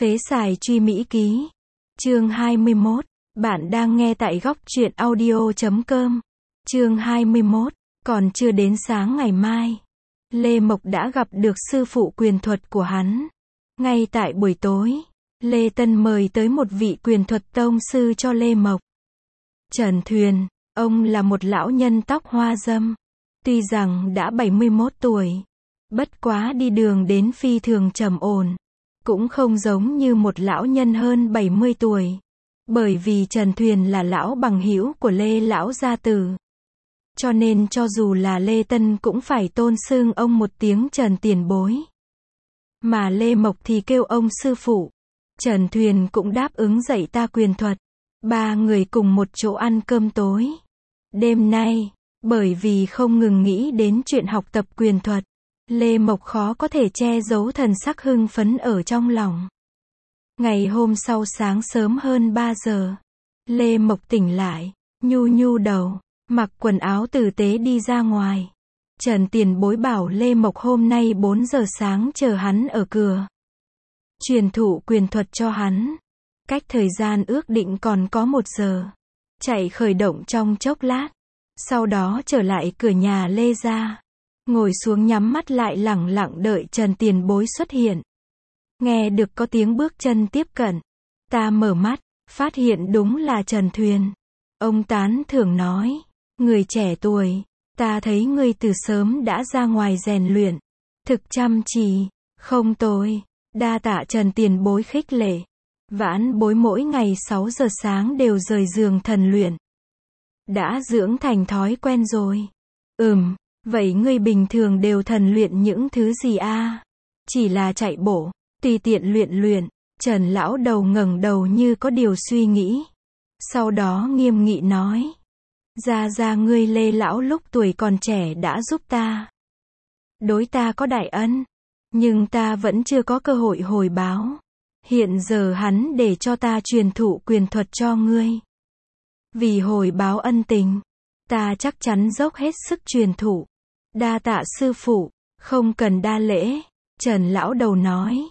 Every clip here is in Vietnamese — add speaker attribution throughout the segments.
Speaker 1: Phế xài truy Mỹ ký. Chương 21. Bạn đang nghe tại góc truyện audio.com. Chương 21. Còn chưa đến sáng ngày mai, Lê Mộc đã gặp được sư phụ quyền thuật của hắn. Ngay tại buổi tối, Lê Tân mời tới một vị quyền thuật tông sư cho Lê Mộc. Trần Thuyền, ông là một lão nhân tóc hoa râm. Tuy rằng đã 71 tuổi, bất quá đi đường đến phi thường trầm ổn. Cũng không giống như một lão nhân hơn 70 tuổi. Bởi vì Trần Thuyền là lão bằng hữu của Lê lão gia tử. Cho nên cho dù là Lê Tân cũng phải tôn xưng ông một tiếng Trần tiền bối. Mà Lê Mộc thì kêu ông sư phụ. Trần Thuyền cũng đáp ứng dạy ta quyền thuật. Ba người cùng một chỗ ăn cơm tối. Đêm nay, bởi vì không ngừng nghĩ đến chuyện học tập quyền thuật, Lê Mộc khó có thể che giấu thần sắc hưng phấn ở trong lòng. Ngày hôm sau sáng sớm hơn 3 giờ, Lê Mộc tỉnh lại, nhu đầu, mặc quần áo tử tế đi ra ngoài. Trần tiền bối bảo Lê Mộc hôm nay 4 giờ sáng chờ hắn ở cửa. Truyền thụ quyền thuật cho hắn. Cách thời gian ước định còn có 1 giờ. Chạy khởi động trong chốc lát. Sau đó trở lại cửa nhà Lê ra. Ngồi xuống nhắm mắt lại lẳng lặng đợi Trần tiền bối xuất hiện. Nghe được có tiếng bước chân tiếp cận. Ta mở mắt, phát hiện đúng là Trần Thuyền. Ông tán thưởng nói, người trẻ tuổi, ta thấy ngươi từ sớm đã ra ngoài rèn luyện. Thực chăm chỉ, không tồi. Đa tạ Trần tiền bối khích lệ. Vãn bối mỗi ngày 6 giờ sáng đều rời giường thần luyện. Đã dưỡng thành thói quen rồi. Vậy ngươi bình thường đều thần luyện những thứ gì a? Chỉ là chạy bộ, tùy tiện luyện. Trần lão đầu ngẩng đầu như có điều suy nghĩ. Sau đó nghiêm nghị nói. Ra ngươi Lê lão lúc tuổi còn trẻ đã giúp ta. Đối ta có đại ân. Nhưng ta vẫn chưa có cơ hội hồi báo. Hiện giờ hắn để cho ta truyền thụ quyền thuật cho ngươi. Vì hồi báo ân tình, ta chắc chắn dốc hết sức truyền thụ. Đa tạ sư phụ, không cần đa lễ. Trần lão đầu nói,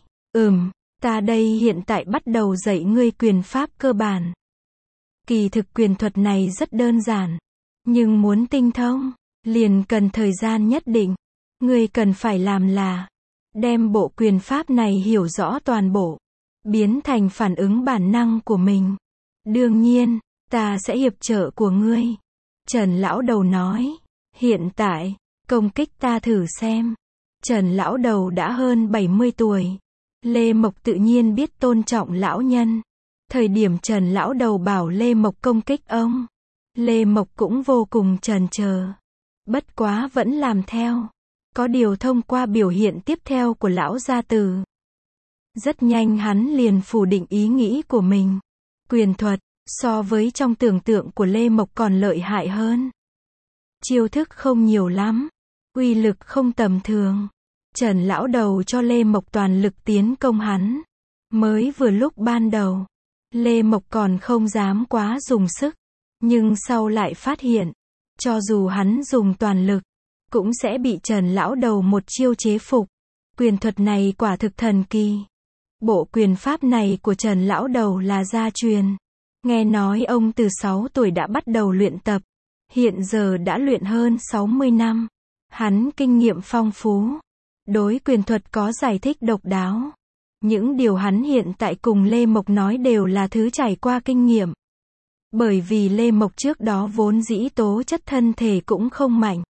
Speaker 1: ta đây hiện tại bắt đầu dạy ngươi quyền pháp cơ bản. Kỳ thực quyền thuật này rất đơn giản, nhưng muốn tinh thông, liền cần thời gian nhất định. Ngươi cần phải làm là, đem bộ quyền pháp này hiểu rõ toàn bộ, biến thành phản ứng bản năng của mình. Đương nhiên, ta sẽ hiệp trợ của ngươi. Trần lão đầu nói, hiện tại, công kích ta thử xem. Trần lão đầu đã hơn 70 tuổi. Lê Mộc tự nhiên biết tôn trọng lão nhân. Thời điểm Trần lão đầu bảo Lê Mộc công kích ông, Lê Mộc cũng vô cùng chần chờ. Bất quá vẫn làm theo. Có điều thông qua biểu hiện tiếp theo của lão gia tử, rất nhanh hắn liền phủ định ý nghĩ của mình. Quyền thuật, so với trong tưởng tượng của Lê Mộc còn lợi hại hơn. Chiêu thức không nhiều lắm, uy lực không tầm thường. Trần lão đầu cho Lê Mộc toàn lực tiến công hắn. Mới vừa lúc ban đầu, Lê Mộc còn không dám quá dùng sức. Nhưng sau lại phát hiện, cho dù hắn dùng toàn lực, cũng sẽ bị Trần lão đầu một chiêu chế phục. Quyền thuật này quả thực thần kỳ. Bộ quyền pháp này của Trần lão đầu là gia truyền. Nghe nói ông từ 6 tuổi đã bắt đầu luyện tập. Hiện giờ đã luyện hơn 60 năm. Hắn kinh nghiệm phong phú. Đối quyền thuật có giải thích độc đáo. Những điều hắn hiện tại cùng Lê Mộc nói đều là thứ trải qua kinh nghiệm. Bởi vì Lê Mộc trước đó vốn dĩ tố chất thân thể cũng không mạnh.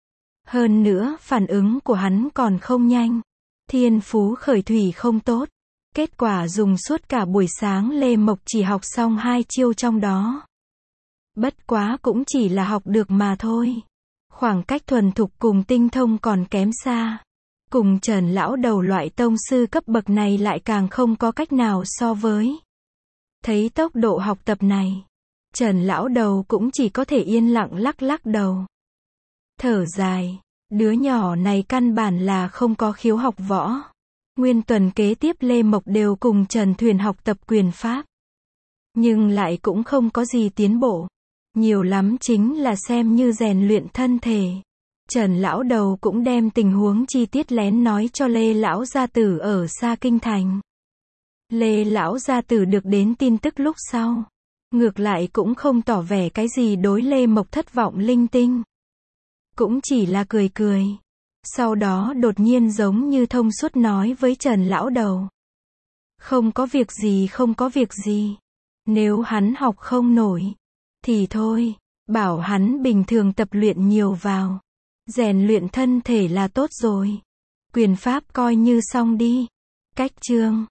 Speaker 1: Hơn nữa, phản ứng của hắn còn không nhanh. Thiên phú khởi thủy không tốt. Kết quả dùng suốt cả buổi sáng Lê Mộc chỉ học xong 2 chiêu trong đó. Bất quá cũng chỉ là học được mà thôi. Khoảng cách thuần thục cùng tinh thông còn kém xa. Cùng Trần lão đầu loại tông sư cấp bậc này lại càng không có cách nào so với. Thấy tốc độ học tập này, Trần lão đầu cũng chỉ có thể yên lặng lắc đầu. Thở dài, đứa nhỏ này căn bản là không có khiếu học võ. Nguyên tuần kế tiếp Lê Mộc đều cùng Trần Thuyền học tập quyền pháp. Nhưng lại cũng không có gì tiến bộ. Nhiều lắm chính là xem như rèn luyện thân thể. Trần lão đầu cũng đem tình huống chi tiết lén nói cho Lê lão gia tử ở xa kinh thành. Lê lão gia tử được đến tin tức lúc sau, ngược lại cũng không tỏ vẻ cái gì đối Lê Mộc thất vọng linh tinh. Cũng chỉ là cười cười. Sau đó đột nhiên giống như thông suốt nói với Trần lão đầu. Không có việc gì, không có việc gì. Nếu hắn học không nổi, thì thôi, bảo hắn bình thường tập luyện nhiều vào. Rèn luyện thân thể là tốt rồi. Quyền pháp coi như xong đi. Cách chương